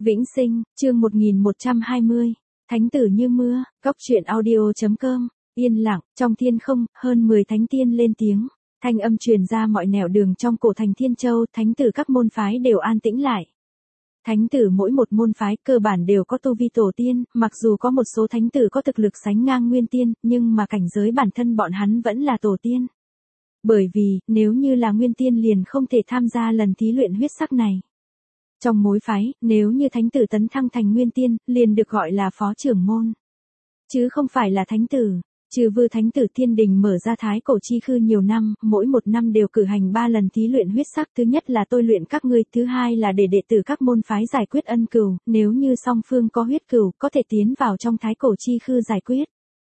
Vĩnh Sinh, chương 1120, Thánh tử như mưa, Cóc truyện audio.com, yên lặng, trong thiên không, hơn 10 thánh tiên lên tiếng, thanh âm truyền ra mọi nẻo đường trong cổ thành Thiên Châu, thánh tử các môn phái đều an tĩnh lại. Thánh tử mỗi một môn phái cơ bản đều có tu vi tổ tiên, mặc dù có một số thánh tử có thực lực sánh ngang nguyên tiên, nhưng mà cảnh giới bản thân bọn hắn vẫn là tổ tiên. Bởi vì, nếu như là nguyên tiên liền không thể tham gia lần thí luyện huyết sắc này. Trong mối phái, nếu như thánh tử tấn thăng thành nguyên tiên, liền được gọi là phó trưởng môn. Chứ không phải là thánh tử. Trừ Vư thánh tử Thiên Đình mở ra thái cổ chi khư nhiều năm, mỗi một năm đều cử hành 3 lần thí luyện huyết sắc. Thứ nhất là tôi luyện các ngươi, thứ hai là để đệ tử các môn phái giải quyết ân cừu, nếu như song phương có huyết cừu, có thể tiến vào trong thái cổ chi khư giải quyết.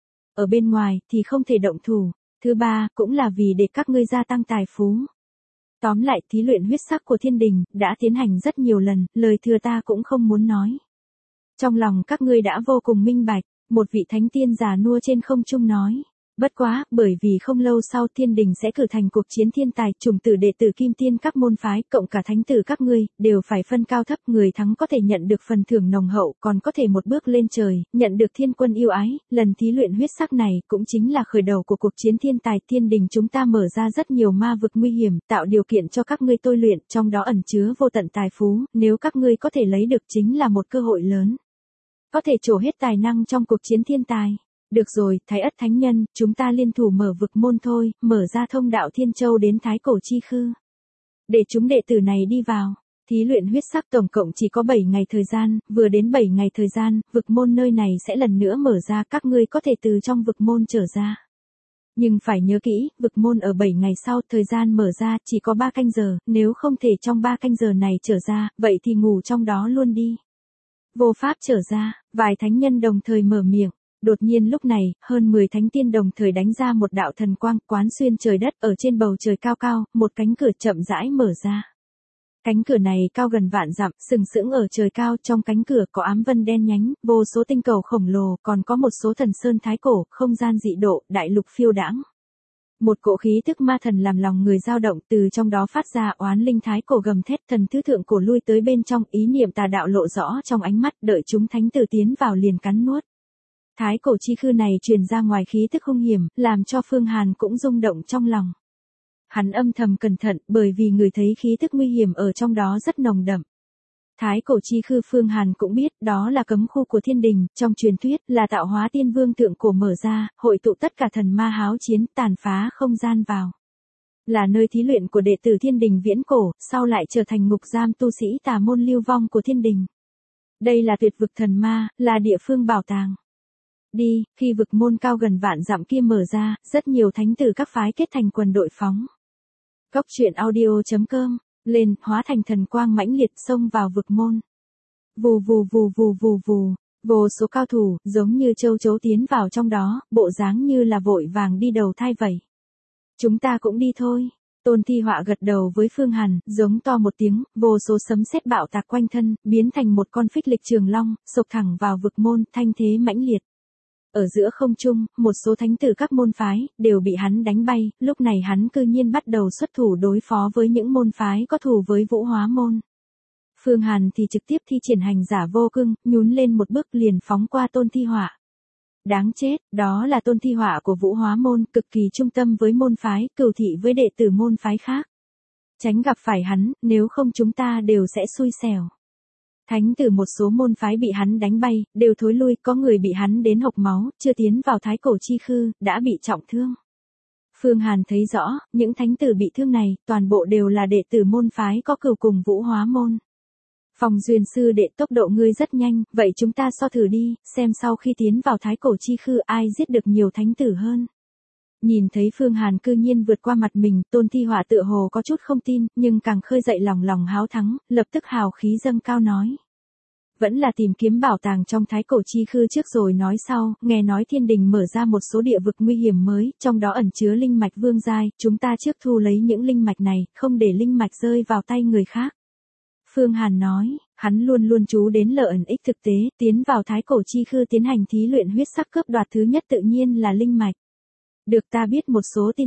Ở bên ngoài, thì không thể động thủ. Thứ ba, cũng là vì để các ngươi gia tăng tài phú. Tóm lại, thí luyện huyết sắc của Thiên Đình, đã tiến hành rất nhiều lần, lời thừa ta cũng không muốn nói. Trong lòng các ngươi đã vô cùng minh bạch, một vị thánh tiên già nua trên không trung nói. Bất quá, bởi vì không lâu sau Thiên Đình sẽ cử thành cuộc chiến thiên tài, chủng tử đệ tử kim tiên các môn phái, cộng cả thánh tử các ngươi, đều phải phân cao thấp, người thắng có thể nhận được phần thưởng nồng hậu, còn có thể một bước lên trời, nhận được thiên quân yêu ái. Lần thí luyện huyết sắc này, cũng chính là khởi đầu của cuộc chiến thiên tài. Thiên Đình chúng ta mở ra rất nhiều ma vực nguy hiểm, tạo điều kiện cho các ngươi tôi luyện, trong đó ẩn chứa vô tận tài phú, nếu các ngươi có thể lấy được chính là một cơ hội lớn. Có thể trổ hết tài năng trong cuộc chiến thiên tài. Được rồi, Thái Ất Thánh Nhân, chúng ta liên thủ mở vực môn thôi, mở ra thông đạo Thiên Châu đến Thái Cổ Chi Khư. Để chúng đệ tử này đi vào. Thí luyện huyết sắc tổng cộng chỉ có 7 ngày thời gian, vừa đến 7 ngày thời gian, vực môn nơi này sẽ lần nữa mở ra, các ngươi có thể từ trong vực môn trở ra. Nhưng phải nhớ kỹ, vực môn ở 7 ngày sau, thời gian mở ra chỉ có 3 canh giờ, nếu không thể trong 3 canh giờ này trở ra, vậy thì ngủ trong đó luôn đi. Vô pháp trở ra, vài thánh nhân đồng thời mở miệng. Đột nhiên lúc này, hơn 10 thánh tiên đồng thời đánh ra một đạo thần quang, quán xuyên trời đất, ở trên bầu trời cao cao, một cánh cửa chậm rãi mở ra. Cánh cửa này cao gần vạn dặm, sừng sững ở trời cao, trong cánh cửa có ám vân đen nhánh, vô số tinh cầu khổng lồ, còn có một số thần sơn thái cổ, không gian dị độ, đại lục phiêu đãng. Một cỗ khí tức ma thần làm lòng người dao động, từ trong đó phát ra oán linh thái cổ gầm thét, thần thứ thượng cổ lui tới bên trong, ý niệm tà đạo lộ rõ trong ánh mắt, đợi chúng thánh tử tiến vào liền cắn nuốt. Thái cổ chi khư này truyền ra ngoài khí tức hung hiểm, làm cho Phương Hàn cũng rung động trong lòng. Hắn âm thầm cẩn thận, bởi vì người thấy khí tức nguy hiểm ở trong đó rất nồng đậm. Thái cổ chi khư Phương Hàn cũng biết, đó là cấm khu của Thiên Đình, trong truyền thuyết, là tạo hóa tiên vương thượng cổ mở ra, hội tụ tất cả thần ma háo chiến, tàn phá không gian vào. Là nơi thí luyện của đệ tử Thiên Đình viễn cổ, sau lại trở thành ngục giam tu sĩ tà môn lưu vong của Thiên Đình. Đây là tuyệt vực thần ma, là địa phương bảo tàng. Đi, khi vực môn cao gần vạn dặm kia mở ra, rất nhiều thánh tử các phái kết thành quần đội phóng. Cóc truyện audio.com, lên, hóa thành thần quang mãnh liệt xông vào vực môn. Vù vù vù vù vù vù, vô số cao thủ, giống như châu chấu tiến vào trong đó, bộ dáng như là vội vàng đi đầu thai vậy. Chúng ta cũng đi thôi. Tôn Thi Họa gật đầu với Phương Hàn, giống to một tiếng, vô số sấm sét bạo tạc quanh thân, biến thành một con phích lịch trường long, xộc thẳng vào vực môn, thanh thế mãnh liệt. Ở giữa không trung, một số thánh tử các môn phái, đều bị hắn đánh bay, lúc này hắn cư nhiên bắt đầu xuất thủ đối phó với những môn phái có thù với Vũ Hóa Môn. Phương Hàn thì trực tiếp thi triển hành giả vô cương, nhún lên một bước liền phóng qua Tôn Thi Họa. Đáng chết, đó là Tôn Thi Họa của Vũ Hóa Môn, cực kỳ trung tâm với môn phái, cừu thị với đệ tử môn phái khác. Tránh gặp phải hắn, nếu không chúng ta đều sẽ xui xẻo. Thánh tử một số môn phái bị hắn đánh bay, đều thối lui, có người bị hắn đến hộc máu, chưa tiến vào thái cổ chi khư, đã bị trọng thương. Phương Hàn thấy rõ, những thánh tử bị thương này, toàn bộ đều là đệ tử môn phái có cừu cùng Vũ Hóa Môn. Phòng Duyên sư đệ, tốc độ ngươi rất nhanh, vậy chúng ta so thử đi, xem sau khi tiến vào thái cổ chi khư ai giết được nhiều thánh tử hơn. Nhìn thấy Phương Hàn cư nhiên vượt qua mặt mình, Tôn Thi Họa tựa hồ có chút không tin, nhưng càng khơi dậy lòng háo thắng, lập tức hào khí dâng cao nói. Vẫn là tìm kiếm bảo tàng trong thái cổ chi khư trước rồi nói sau, nghe nói Thiên Đình mở ra một số địa vực nguy hiểm mới, trong đó ẩn chứa linh mạch vương giai, chúng ta trước thu lấy những linh mạch này, không để linh mạch rơi vào tay người khác. Phương Hàn nói, hắn luôn luôn chú đến lợi ích thực tế, tiến vào thái cổ chi khư tiến hành thí luyện huyết sắc cướp đoạt thứ nhất tự nhiên là linh mạch. Được ta biết một số tin tức,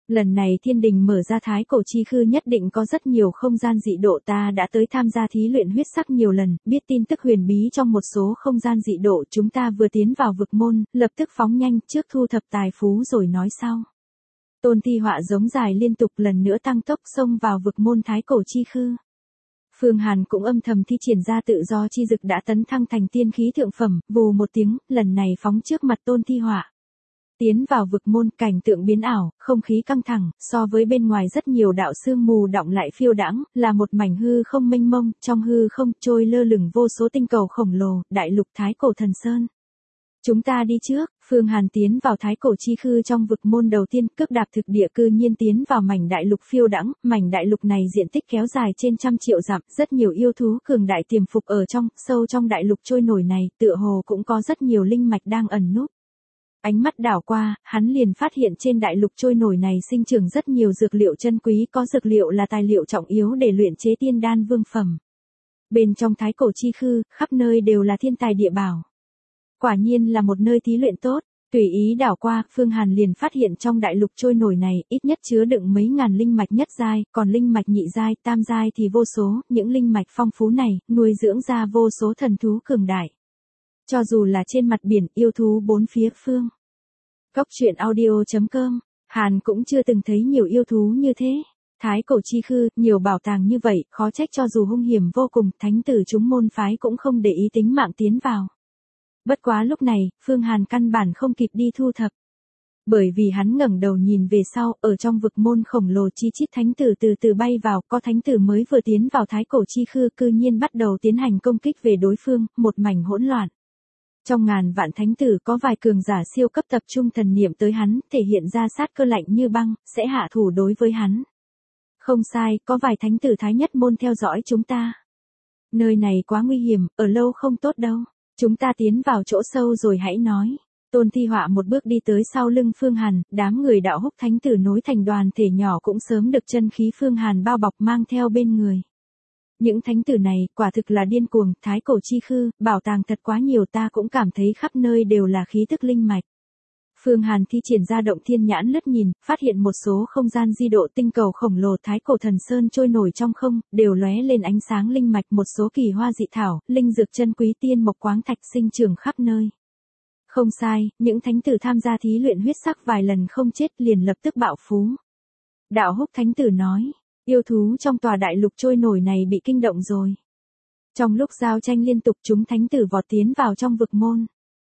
Lần này thiên đình mở ra thái cổ chi khư nhất định có rất nhiều không gian dị độ, ta đã tới tham gia thí luyện huyết sắc nhiều lần, biết tin tức huyền bí trong một số không gian dị độ, chúng ta vừa tiến vào vực môn, lập tức phóng nhanh trước thu thập tài phú rồi nói sau. Tôn Thi Họa giống dài liên tục lần nữa tăng tốc xông vào vực môn thái cổ chi khư. Phương Hàn cũng âm thầm thi triển ra tự do chi dực đã tấn thăng thành tiên khí thượng phẩm, vù một tiếng, lần này phóng trước mặt Tôn Thi Họa. Tiến vào vực môn, cảnh tượng biến ảo, không khí căng thẳng, so với bên ngoài rất nhiều đạo sương mù đọng lại phiêu đãng, là một mảnh hư không mênh mông, trong hư không trôi lơ lửng vô số tinh cầu khổng lồ, đại lục thái cổ thần sơn. Chúng ta đi trước, Phương Hàn tiến vào thái cổ chi khư trong vực môn đầu tiên, cước đạp thực địa cư nhiên tiến vào mảnh đại lục phiêu đãng, mảnh đại lục này diện tích kéo dài trên trăm triệu dặm, rất nhiều yêu thú cường đại tiềm phục ở trong, sâu trong đại lục trôi nổi này, tựa hồ cũng có rất nhiều linh mạch đang ẩn núp. Ánh mắt đảo qua, hắn liền phát hiện trên đại lục trôi nổi này sinh trưởng rất nhiều dược liệu chân quý, có dược liệu là tài liệu trọng yếu để luyện chế tiên đan vương phẩm. Bên trong thái cổ chi khư, khắp nơi đều là thiên tài địa bảo. Quả nhiên là một nơi thí luyện tốt, tùy ý đảo qua, Phương Hàn liền phát hiện trong đại lục trôi nổi này, ít nhất chứa đựng mấy ngàn linh mạch nhất giai, còn linh mạch nhị giai, tam giai thì vô số, những linh mạch phong phú này, nuôi dưỡng ra vô số thần thú cường đại. Cho dù là trên mặt biển, yêu thú bốn phía phương. Cốc truyện audio.com, Hàn cũng chưa từng thấy nhiều yêu thú như thế. Thái cổ chi khư, nhiều bảo tàng như vậy, khó trách cho dù hung hiểm vô cùng, thánh tử chúng môn phái cũng không để ý tính mạng tiến vào. Bất quá lúc này, Phương Hàn căn bản không kịp đi thu thập. Bởi vì hắn ngẩng đầu nhìn về sau, ở trong vực môn khổng lồ chi chít thánh tử từ từ bay vào, có thánh tử mới vừa tiến vào thái cổ chi khư cư nhiên bắt đầu tiến hành công kích về đối phương, một mảnh hỗn loạn. Trong ngàn vạn thánh tử có vài cường giả siêu cấp tập trung thần niệm tới hắn, thể hiện ra sát cơ lạnh như băng, sẽ hạ thủ đối với hắn. Không sai, có vài thánh tử thái nhất môn theo dõi chúng ta. Nơi này quá nguy hiểm, ở lâu không tốt đâu. Chúng ta tiến vào chỗ sâu rồi hãy nói. Tôn Thi Họa một bước đi tới sau lưng Phương Hàn, đám người đạo húc thánh tử nối thành đoàn thể nhỏ cũng sớm được chân khí Phương Hàn bao bọc mang theo bên người. Những thánh tử này, quả thực là điên cuồng, thái cổ chi khư, bảo tàng thật quá nhiều, ta cũng cảm thấy khắp nơi đều là khí tức linh mạch. Phương Hàn thi triển ra động thiên nhãn lướt nhìn, phát hiện một số không gian di độ tinh cầu khổng lồ thái cổ thần sơn trôi nổi trong không, đều lóe lên ánh sáng linh mạch, một số kỳ hoa dị thảo, linh dược chân quý tiên mộc quáng thạch sinh trưởng khắp nơi. Không sai, những thánh tử tham gia thí luyện huyết sắc vài lần không chết liền lập tức bạo phú. Đạo húc thánh tử nói, yêu thú trong tòa đại lục trôi nổi này bị kinh động rồi. Trong lúc giao tranh liên tục chúng thánh tử vọt tiến vào trong vực môn.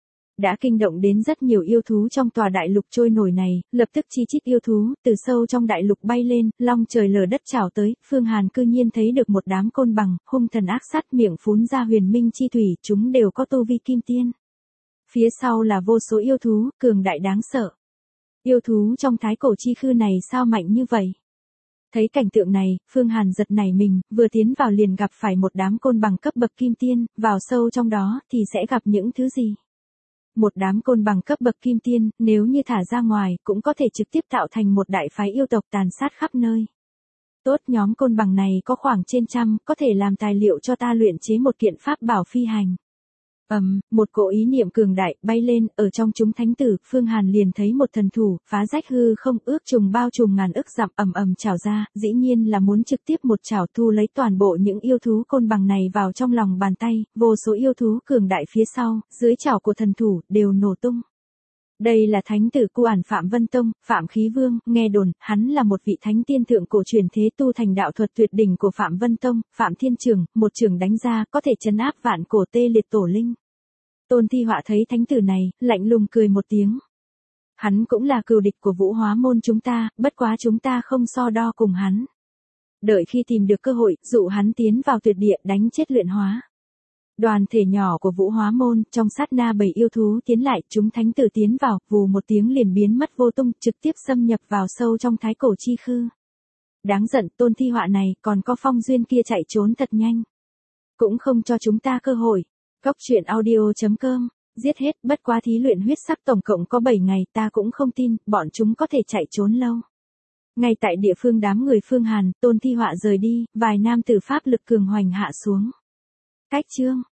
Đã kinh động đến rất nhiều yêu thú trong tòa đại lục trôi nổi này, lập tức chi chít yêu thú, từ sâu trong đại lục bay lên, long trời lở đất trào tới, Phương Hàn cư nhiên thấy được một đám côn bằng, hung thần ác sát miệng phún ra huyền minh chi thủy, chúng đều có tu vi kim tiên. Phía sau là vô số yêu thú, cường đại đáng sợ. Yêu thú trong thái cổ chi khư này sao mạnh như vậy? Thấy cảnh tượng này, Phương Hàn giật nảy mình, vừa tiến vào liền gặp phải một đám côn bằng cấp bậc kim tiên, vào sâu trong đó thì sẽ gặp những thứ gì? Một đám côn bằng cấp bậc kim tiên, nếu như thả ra ngoài, cũng có thể trực tiếp tạo thành một đại phái yêu tộc tàn sát khắp nơi. Tốt, nhóm côn bằng này có khoảng trên trăm, có thể làm tài liệu cho ta luyện chế một kiện pháp bảo phi hành. Một cỗ ý niệm cường đại bay lên, ở trong chúng thánh tử, Phương Hàn liền thấy một thần thủ, phá rách hư không, ước trùng bao trùm ngàn ức dặm, chảo ra, dĩ nhiên là muốn trực tiếp một chảo thu lấy toàn bộ những yêu thú côn bằng này vào trong lòng bàn tay, vô số yêu thú cường đại phía sau, dưới chảo của thần thủ, đều nổ tung. Đây là thánh tử Cu Ản Phạm Vân Tông, Phạm Khí Vương, nghe đồn, hắn là một vị thánh tiên thượng cổ truyền thế tu thành đạo thuật tuyệt đỉnh của Phạm Vân Tông, Phạm Thiên Trường, một trường đánh ra, có thể trấn áp vạn cổ tê liệt tổ linh. Tôn Thi Họa thấy thánh tử này, lạnh lùng cười một tiếng. Hắn cũng là cừu địch của Vũ Hóa môn chúng ta, bất quá chúng ta không so đo cùng hắn. Đợi khi tìm được cơ hội, dụ hắn tiến vào tuyệt địa đánh chết luyện hóa. Đoàn thể nhỏ của Vũ Hóa môn, trong sát na bầy yêu thú tiến lại, chúng thánh tử tiến vào, vù một tiếng liền biến mất vô tung, trực tiếp xâm nhập vào sâu trong thái cổ chi khư. Đáng giận, Tôn Thi Họa này, còn có Phong Duyên kia chạy trốn thật nhanh. Cũng không cho chúng ta cơ hội. Cốc truyện audio.com, giết hết, bất quá thí luyện huyết sắc tổng cộng có 7 ngày, ta cũng không tin, bọn chúng có thể chạy trốn lâu. Ngay tại địa phương đám người Phương Hàn, Tôn Thi Họa rời đi, vài nam tử pháp lực cường hoành hạ xuống. Cách chương